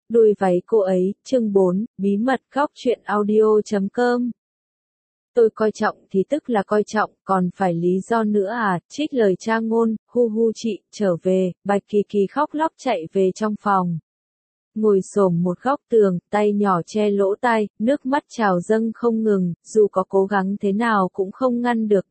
Đuôi váy cô ấy, chương 4, bí mật góc truyện audio.com. Tôi coi trọng thì tức là coi trọng, còn phải lý do nữa à, trích lời cha ngôn, hu hu chị, trở về, Bạch Kỳ Kỳ khóc lóc chạy về trong phòng. Ngồi xổm một góc tường, tay nhỏ che lỗ tai, nước mắt trào dâng không ngừng, dù có cố gắng thế nào cũng không ngăn được,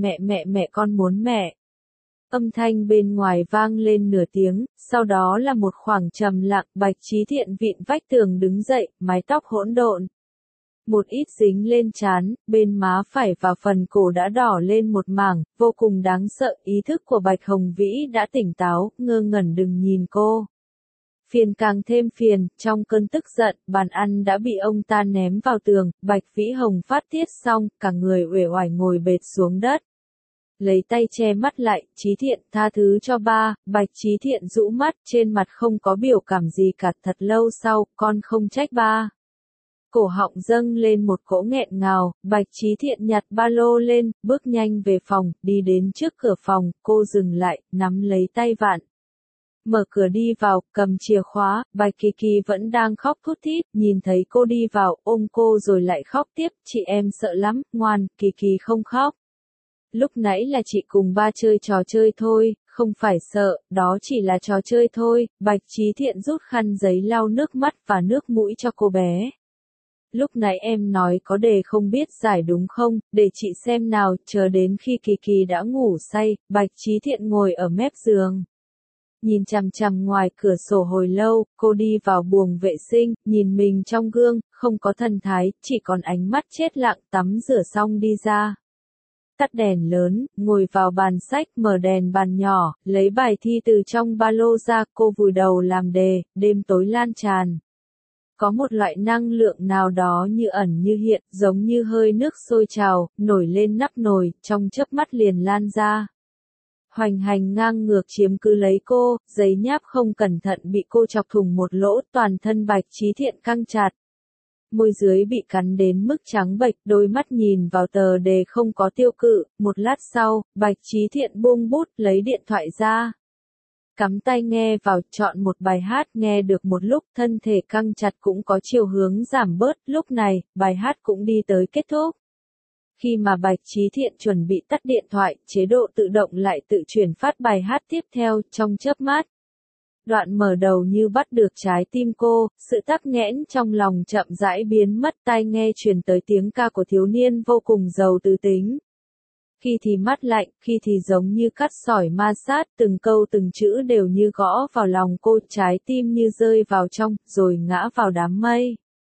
mẹ con muốn mẹ. Âm thanh bên ngoài vang lên nửa tiếng, sau đó là một khoảng trầm lặng, Bạch Chí Thiện vịn vách tường đứng dậy, mái tóc hỗn độn. Một ít dính lên trán, bên má phải và phần cổ đã đỏ lên một mảng, vô cùng đáng sợ, ý thức của Bạch Hồng Vĩ đã tỉnh táo, ngơ ngẩn đừng nhìn cô. Phiền càng thêm phiền, trong cơn tức giận, bàn ăn đã bị ông ta ném vào tường, Bạch Vĩ Hồng phát tiết xong, cả người uể oải ngồi bệt xuống đất. Lấy tay che mắt lại, Chí Thiện tha thứ cho ba, Bạch Chí Thiện rũ mắt, trên mặt không có biểu cảm gì cả, thật lâu sau, con không trách ba. Cổ họng dâng lên một cỗ nghẹn ngào, Bạch Chí Thiện nhặt ba lô lên, bước nhanh về phòng, đi đến trước cửa phòng, cô dừng lại, nắm lấy tay Vạn. Mở cửa đi vào, cầm chìa khóa, Bạch Kỳ Kỳ vẫn đang khóc thút thít, nhìn thấy cô đi vào, ôm cô rồi lại khóc tiếp, chị em sợ lắm, ngoan, Kỳ Kỳ không khóc. Lúc nãy là chị cùng ba chơi trò chơi thôi, không phải sợ, đó chỉ là trò chơi thôi, Bạch Chí Thiện rút khăn giấy lau nước mắt và nước mũi cho cô bé. Lúc nãy em nói có đề không biết giải đúng không, để chị xem nào, chờ đến khi Kỳ Kỳ đã ngủ say, Bạch Chí Thiện ngồi ở mép giường. Nhìn chằm chằm ngoài cửa sổ hồi lâu, cô đi vào buồng vệ sinh, nhìn mình trong gương, không có thần thái, chỉ còn ánh mắt chết lặng, tắm rửa xong đi ra. Tắt đèn lớn, ngồi vào bàn sách, mở đèn bàn nhỏ, lấy bài thi từ trong ba lô ra, cô vùi đầu làm đề, đêm tối lan tràn. Có một loại năng lượng nào đó như ẩn như hiện, giống như hơi nước sôi trào, nổi lên nắp nồi, trong chớp mắt liền lan ra. Hoành hành ngang ngược chiếm cứ lấy cô, giấy nháp không cẩn thận bị cô chọc thủng một lỗ, toàn thân Bạch Chí Thiện căng chặt. Môi dưới bị cắn đến mức trắng bệch, đôi mắt nhìn vào tờ đề không có tiêu cự, một lát sau, Bạch Chí Thiện buông bút, lấy điện thoại ra. Cắm tai nghe vào, chọn một bài hát, nghe được một lúc, thân thể căng chặt cũng có chiều hướng giảm bớt, lúc này, bài hát cũng đi tới kết thúc. Khi mà Bạch Chí Thiện chuẩn bị tắt điện thoại, chế độ tự động lại tự chuyển phát bài hát tiếp theo, trong chớp mắt. Đoạn mở đầu như bắt được trái tim cô, sự tắc nghẽn trong lòng chậm rãi biến mất, tai nghe truyền tới tiếng ca của thiếu niên vô cùng giàu tư tính. Khi thì mát lạnh, khi thì giống như cắt sỏi ma sát, từng câu từng chữ đều như gõ vào lòng cô, trái tim như rơi vào trong, rồi ngã vào đám mây.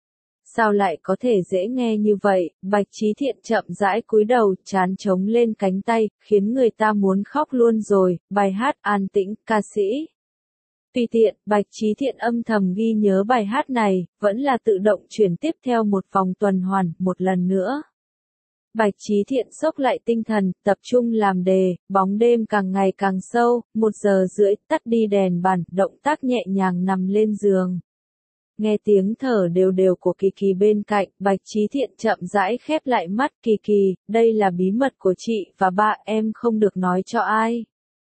Sao lại có thể dễ nghe như vậy, Bạch Chí Thiện chậm rãi cúi đầu, trán trống lên cánh tay, khiến người ta muốn khóc luôn rồi, bài hát an tĩnh, ca sĩ. Tùy tiện, Bạch Chí Thiện âm thầm ghi nhớ bài hát này, vẫn là tự động chuyển tiếp theo một vòng tuần hoàn, một lần nữa. Bạch Chí Thiện xốc lại tinh thần, tập trung làm đề, bóng đêm càng ngày càng sâu, 1:30, tắt đi đèn bàn, động tác nhẹ nhàng nằm lên giường. Nghe tiếng thở đều đều của Kỳ Kỳ bên cạnh, Bạch Chí Thiện chậm rãi khép lại mắt, Kỳ Kỳ, đây là bí mật của chị và ba, em không được nói cho ai.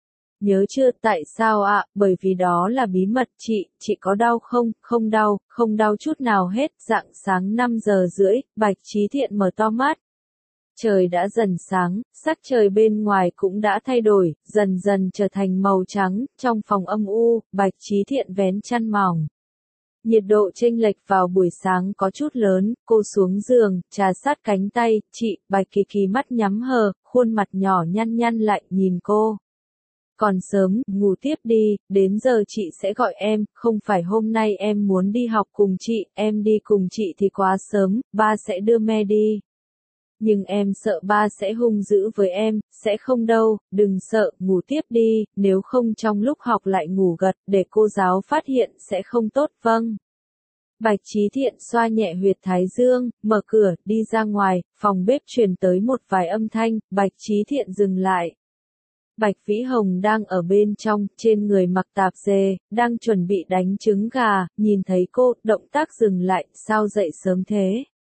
Nhớ chưa, tại sao ạ, bởi vì đó là bí mật, chị có đau không, không đau chút nào hết, rạng sáng 5:30, Bạch Chí Thiện mở to mắt. Trời đã dần sáng, sắc trời bên ngoài cũng đã thay đổi, dần dần trở thành màu trắng, trong phòng âm u, Bạch Chí Thiện vén chăn mỏng. Nhiệt độ chênh lệch vào buổi sáng có chút lớn, cô xuống giường, trà sát cánh tay, chị, Bạch Kỳ Kỳ mắt nhắm hờ, khuôn mặt nhỏ nhăn lại, nhìn cô. Còn sớm, ngủ tiếp đi, đến giờ chị sẽ gọi em, không phải hôm nay em muốn đi học cùng chị, em đi cùng chị thì quá sớm, ba sẽ đưa me đi. Nhưng em sợ ba sẽ hung dữ với em, sẽ không đâu, đừng sợ, ngủ tiếp đi, nếu không trong lúc học lại ngủ gật, để cô giáo phát hiện sẽ không tốt, vâng. Bạch Chí Thiện xoa nhẹ huyệt thái dương, mở cửa, đi ra ngoài, phòng bếp truyền tới một vài âm thanh, Bạch Chí Thiện dừng lại. Bạch Vĩ Hồng đang ở bên trong, trên người mặc tạp dề, đang chuẩn bị đánh trứng gà, nhìn thấy cô, động tác dừng lại, sao dậy sớm thế?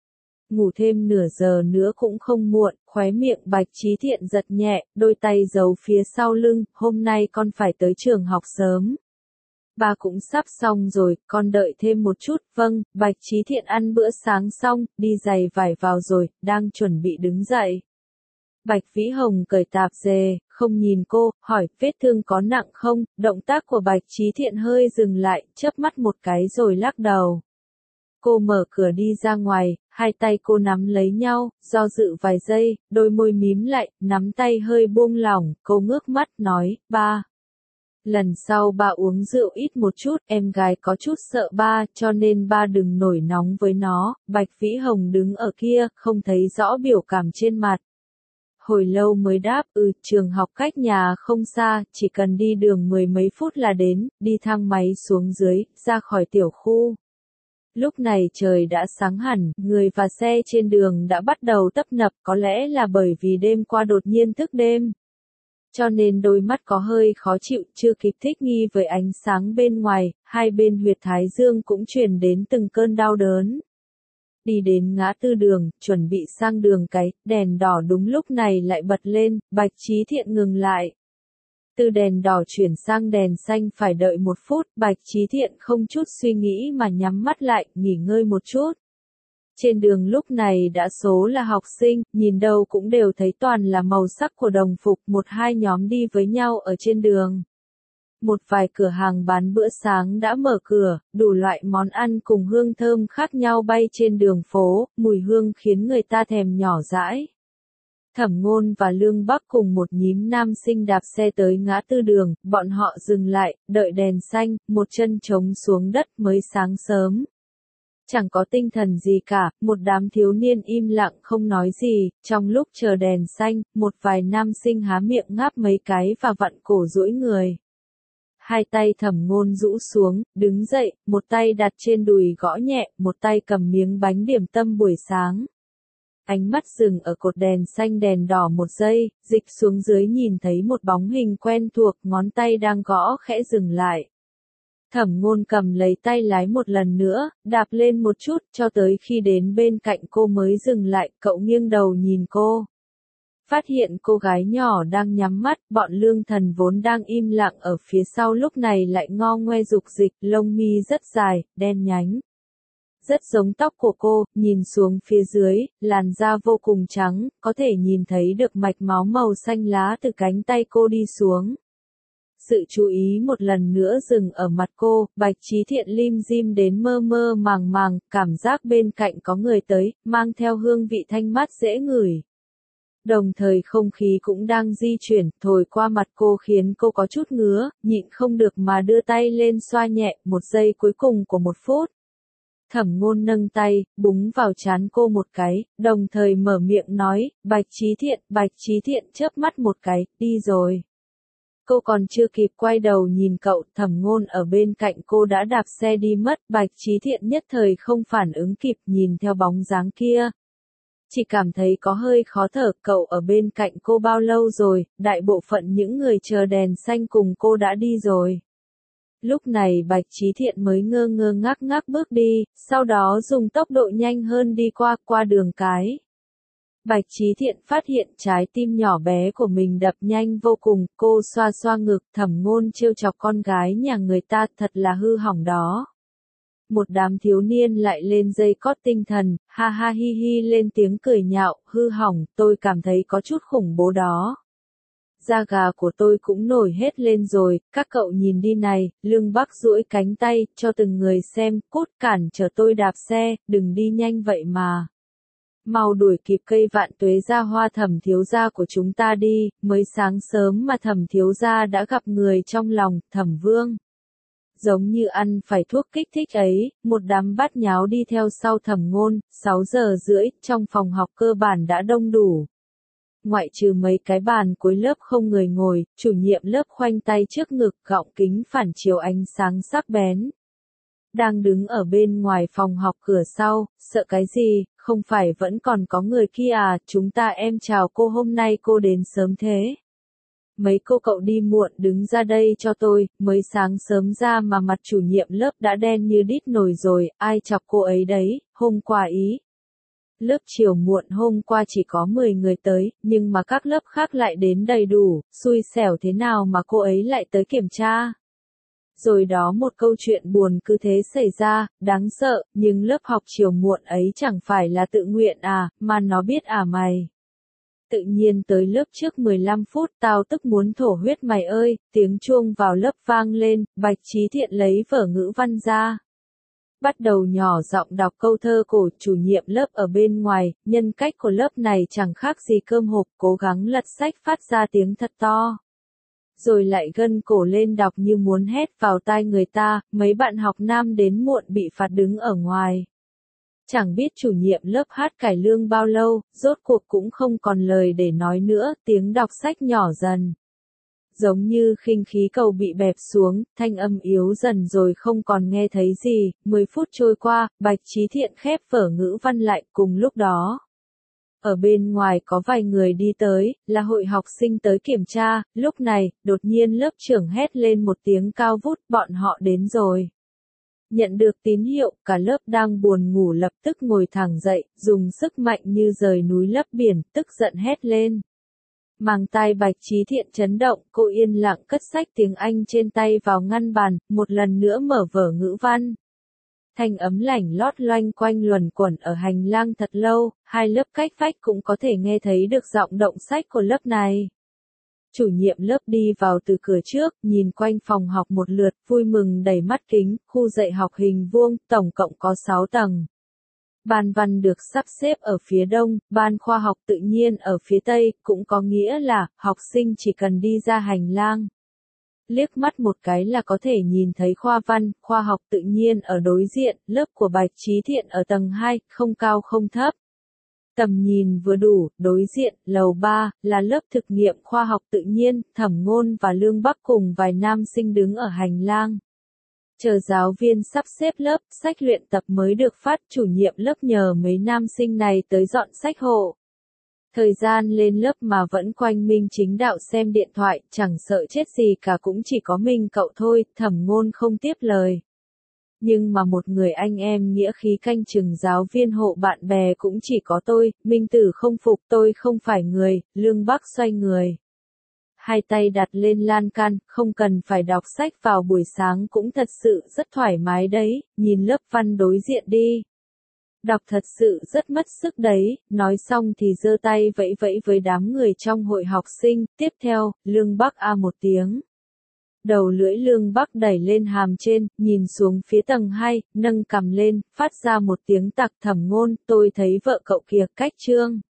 Ngủ thêm nửa giờ nữa cũng không muộn, khóe miệng Bạch Chí Thiện giật nhẹ, đôi tay giấu phía sau lưng, hôm nay con phải tới trường học sớm. Ba cũng sắp xong rồi, con đợi thêm một chút, vâng, Bạch Chí Thiện ăn bữa sáng xong, đi giày vải vào rồi, đang chuẩn bị đứng dậy. Bạch Vĩ Hồng cởi tạp dề, không nhìn cô, hỏi, vết thương có nặng không, động tác của Bạch Chí Thiện hơi dừng lại, chớp mắt một cái rồi lắc đầu. Cô mở cửa đi ra ngoài, hai tay cô nắm lấy nhau, do dự vài giây, đôi môi mím lại, nắm tay hơi buông lỏng, cô ngước mắt nói, ba. Lần sau ba uống rượu ít một chút, em gái có chút sợ ba, cho nên ba đừng nổi nóng với nó. Bạch Vĩ Hồng đứng ở kia, không thấy rõ biểu cảm trên mặt. Hồi lâu mới đáp, trường học cách nhà không xa, chỉ cần đi đường 10 mấy phút là đến, đi thang máy xuống dưới, ra khỏi tiểu khu. Lúc này trời đã sáng hẳn, người và xe trên đường đã bắt đầu tấp nập, có lẽ là bởi vì đêm qua đột nhiên thức đêm. Cho nên đôi mắt có hơi khó chịu, chưa kịp thích nghi với ánh sáng bên ngoài, hai bên huyệt thái dương cũng truyền đến từng cơn đau đớn. Đi đến ngã tư đường, chuẩn bị sang đường cái, đèn đỏ đúng lúc này lại bật lên, Bạch Chí Thiện ngừng lại. Từ đèn đỏ chuyển sang đèn xanh phải đợi 1 phút, Bạch Chí Thiện không chút suy nghĩ mà nhắm mắt lại, nghỉ ngơi một chút. Trên đường lúc này đã số là học sinh, nhìn đâu cũng đều thấy toàn là màu sắc của đồng phục, một hai nhóm đi với nhau ở trên đường. Một vài cửa hàng bán bữa sáng đã mở cửa, đủ loại món ăn cùng hương thơm khác nhau bay trên đường phố, mùi hương khiến người ta thèm nhỏ dãi. Thẩm Ngôn và Lương Bắc cùng một nhím nam sinh đạp xe tới ngã tư đường, bọn họ dừng lại, đợi đèn xanh, một chân trống xuống đất mới sáng sớm. Chẳng có tinh thần gì cả, một đám thiếu niên im lặng không nói gì, trong lúc chờ đèn xanh, một vài nam sinh há miệng ngáp mấy cái và vặn cổ duỗi người. Hai tay Thẩm Ngôn rũ xuống, đứng dậy, một tay đặt trên đùi gõ nhẹ, một tay cầm miếng bánh điểm tâm buổi sáng. Ánh mắt dừng ở cột đèn xanh đèn đỏ một giây, dịch xuống dưới nhìn thấy một bóng hình quen thuộc, ngón tay đang gõ khẽ dừng lại. Thẩm Ngôn cầm lấy tay lái một lần nữa, đạp lên một chút, cho tới khi đến bên cạnh cô mới dừng lại, cậu nghiêng đầu nhìn cô. Phát hiện cô gái nhỏ đang nhắm mắt, bọn Lương Thần vốn đang im lặng ở phía sau lúc này lại ngo ngoe dục dịch, lông mi rất dài, đen nhánh. Rất giống tóc của cô, nhìn xuống phía dưới, làn da vô cùng trắng, có thể nhìn thấy được mạch máu màu xanh lá từ cánh tay cô đi xuống. Sự chú ý một lần nữa dừng ở mặt cô, Bạch Chí Thiện lim dim đến mơ mơ màng màng, cảm giác bên cạnh có người tới, mang theo hương vị thanh mát dễ ngửi. Đồng thời không khí cũng đang di chuyển, thổi qua mặt cô khiến cô có chút ngứa, nhịn không được mà đưa tay lên xoa nhẹ, một giây cuối cùng của 1 phút. Thẩm Ngôn nâng tay, búng vào trán cô một cái, đồng thời mở miệng nói, Bạch Chí Thiện chớp mắt một cái, đi rồi. Cô còn chưa kịp quay đầu nhìn cậu, Thẩm Ngôn ở bên cạnh cô đã đạp xe đi mất, Bạch Chí Thiện nhất thời không phản ứng kịp nhìn theo bóng dáng kia. Chỉ cảm thấy có hơi khó thở, cậu ở bên cạnh cô bao lâu rồi, đại bộ phận những người chờ đèn xanh cùng cô đã đi rồi. Lúc này Bạch Chí Thiện mới ngơ ngơ ngác ngác bước đi, sau đó dùng tốc độ nhanh hơn đi qua đường cái. Bạch Chí Thiện phát hiện trái tim nhỏ bé của mình đập nhanh vô cùng, cô xoa xoa ngực, Thẩm Ngôn trêu chọc con gái nhà người ta thật là hư hỏng đó. Một đám thiếu niên lại lên dây cót tinh thần, ha ha hi hi lên tiếng cười nhạo, hư hỏng, tôi cảm thấy có chút khủng bố đó. Da gà của tôi cũng nổi hết lên rồi, các cậu nhìn đi này, Lương Bắc duỗi cánh tay, cho từng người xem, cút cản trở tôi đạp xe, đừng đi nhanh vậy mà. Mau đuổi kịp cây vạn tuế ra hoa Thẩm thiếu gia của chúng ta đi, mới sáng sớm mà Thẩm thiếu gia đã gặp người trong lòng, Thẩm Vương. Giống như ăn phải thuốc kích thích ấy, một đám bát nháo đi theo sau Thẩm Ngôn, 6 giờ rưỡi, trong phòng học cơ bản đã đông đủ. Ngoại trừ mấy cái bàn cuối lớp không người ngồi, chủ nhiệm lớp khoanh tay trước ngực, gọng kính phản chiếu ánh sáng sắc bén. Đang đứng ở bên ngoài phòng học cửa sau, sợ cái gì, không phải vẫn còn có người kia à, chúng ta em chào cô, hôm nay cô đến sớm thế. Mấy cô cậu đi muộn đứng ra đây cho tôi, mới sáng sớm ra mà mặt chủ nhiệm lớp đã đen như đít nồi rồi, ai chọc cô ấy đấy, hôm qua ý. Lớp chiều muộn hôm qua chỉ có 10 người tới, nhưng mà các lớp khác lại đến đầy đủ, xui xẻo thế nào mà cô ấy lại tới kiểm tra. Rồi đó một câu chuyện buồn cứ thế xảy ra, đáng sợ, nhưng lớp học chiều muộn ấy chẳng phải là tự nguyện à, mà nó biết à mày. Tự nhiên tới lớp trước 15 phút tao tức muốn thổ huyết mày ơi, tiếng chuông vào lớp vang lên, Bạch Chí Thiện lấy vở ngữ văn ra. Bắt đầu nhỏ giọng đọc câu thơ cổ chủ nhiệm lớp ở bên ngoài, nhân cách của lớp này chẳng khác gì cơm hộp, cố gắng lật sách phát ra tiếng thật to. Rồi lại gân cổ lên đọc như muốn hét vào tai người ta, mấy bạn học nam đến muộn bị phạt đứng ở ngoài. Chẳng biết chủ nhiệm lớp hát cải lương bao lâu, rốt cuộc cũng không còn lời để nói nữa, tiếng đọc sách nhỏ dần. Giống như khinh khí cầu bị bẹp xuống, thanh âm yếu dần rồi không còn nghe thấy gì, 10 phút trôi qua, Bạch Chí Thiện khép vở ngữ văn lại cùng lúc đó. Ở bên ngoài có vài người đi tới, là hội học sinh tới kiểm tra, lúc này, đột nhiên lớp trưởng hét lên một tiếng cao vút, bọn họ đến rồi. Nhận được tín hiệu, cả lớp đang buồn ngủ lập tức ngồi thẳng dậy, dùng sức mạnh như rời núi lấp biển, tức giận hét lên. Màng tai Bạch Chí Thiện chấn động, cô yên lặng cất sách tiếng Anh trên tay vào ngăn bàn, một lần nữa mở vở ngữ văn. Thanh ấm lảnh lót loanh quanh luẩn quẩn ở hành lang thật lâu, hai lớp cách vách cũng có thể nghe thấy được giọng động sách của lớp này. Chủ nhiệm lớp đi vào từ cửa trước, nhìn quanh phòng học một lượt, vui mừng đẩy mắt kính, khu dạy học hình vuông, tổng cộng có 6 tầng. Ban văn được sắp xếp ở phía đông, ban khoa học tự nhiên ở phía tây, cũng có nghĩa là, học sinh chỉ cần đi ra hành lang. Liếc mắt một cái là có thể nhìn thấy khoa văn, khoa học tự nhiên ở đối diện, lớp của Bạch Chí Thiện ở tầng 2, không cao không thấp. Tầm nhìn vừa đủ, đối diện, lầu 3, là lớp thực nghiệm khoa học tự nhiên, Thẩm Ngôn và Lương Bắc cùng vài nam sinh đứng ở hành lang. Chờ giáo viên sắp xếp lớp, sách luyện tập mới được phát, chủ nhiệm lớp nhờ mấy nam sinh này tới dọn sách hộ. Thời gian lên lớp mà vẫn quanh minh chính đạo xem điện thoại, chẳng sợ chết gì cả cũng chỉ có mình cậu thôi, Thẩm Ngôn không tiếp lời. Nhưng mà một người anh em nghĩa khí canh chừng giáo viên hộ bạn bè cũng chỉ có tôi, Minh Tử không phục tôi không phải người, Lương Bắc xoay người. Hai tay đặt lên lan can, không cần phải đọc sách vào buổi sáng cũng thật sự rất thoải mái đấy, nhìn lớp văn đối diện đi. Đọc thật sự rất mất sức đấy, nói xong thì giơ tay vẫy vẫy với đám người trong hội học sinh, tiếp theo, Lương Bắc a một tiếng. Đầu lưỡi Lương Bắc đẩy lên hàm trên, nhìn xuống phía tầng 2, nâng cằm lên, phát ra một tiếng tặc. Thẩm Ngôn, tôi thấy vợ cậu kìa, cách chương.